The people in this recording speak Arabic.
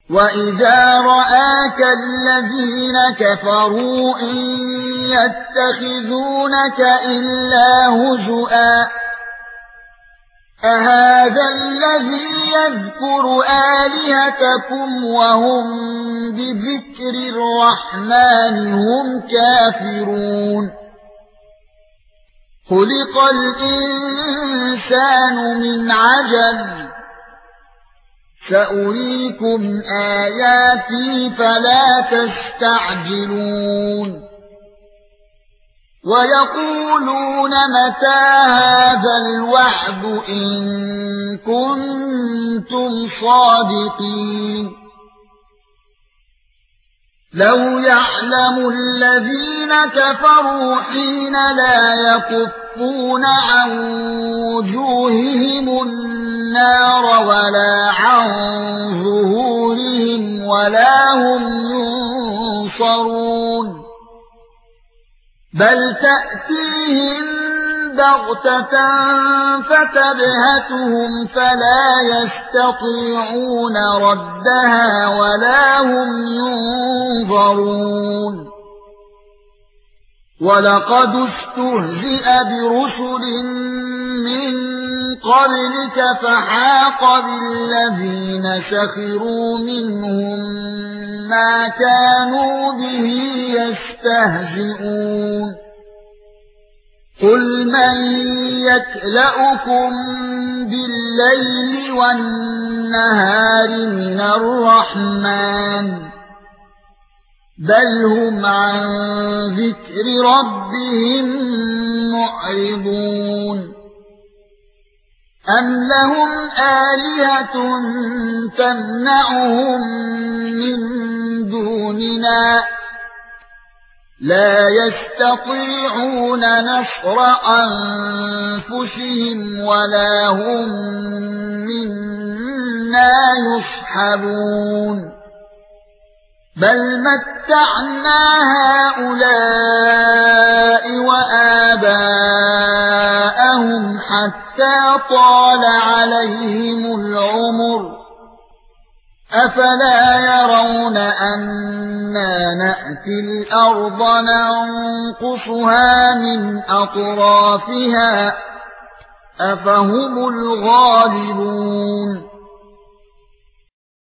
وَإِذَا رَآكَ الَّذِينَ كَفَرُوا إِن يَتَّخِذُونَكَ إِلَّا هُزُوًا أَهَذَا الَّذِي يَذْكُرُ آلِهَتَكُمْ وَهُمْ بِذِكْرِ الرَّحْمَنِ هُمْ كَافِرُونَ خُلِقَ الْإِنسَانُ مِنْ عَجَلٍ سَأُرِيكُمْ آيَاتِي فَلَا تَسْتَعْجِلُونَ وَيَقُولُونَ مَتَى هَذَا الْوَعْدُ إِن كُنتُمْ صَادِقِينَ لَوْ يَعْلَمُ الَّذِينَ كَفَرُوا حِينَ لَا يَكُفُّونَ عَن وُجُوهِهِمُ النَّارَ وَلَا عَن ظُهُورِهِمْ وَلَا هُمْ يُنصَرُونَ بَلْ تَأْتِيهِم بَغْتَةً فَتَبْهَتُهُمْ فَلَا يَسْتَطِيعُونَ رَدَّهَا وَلَا هُمْ يُنظَرُونَ وَلَقَدِ اسْتُهْزِئَ بِرُسُلٍ مِّن قَبْلِكَ فَحَاقَ بِالَّذِينَ سَخِرُوا مِنْهُم مَّا كَانُوا بِهِ يَسْتَهْزِئُونَ قُلْ مَن يَكْلَؤُكُم بِاللَّيْلِ وَالنَّهَارِ مِنَ الرَّحْمَنِ بَلْ هُمْ عَن ذِكْرِ رَبِّهِم مُّعْرِضُونَ أَمْ لَهُمْ آلِهَةٌ تَمْنَعُهُم مِّن دُونِنَا لَا يَسْتَطِيعُونَ نَصْرَ أَنفُسِهِمْ وَلَا هُم مِّنَّا يُصْحَبُونَ بَلْ مَتَّعْنَا هَؤُلَاءِ وَآبَاءَهُمْ حَتَّى طَالَ عَلَيْهِمُ الْعُمُرُ أَفَلَا يَرَوْنَ أَنَّا نَأْتِي الْأَرْضَ نَنقُصُهَا مِنْ أَطْرَافِهَا أَفَهُمُ الْغَالِبُونَ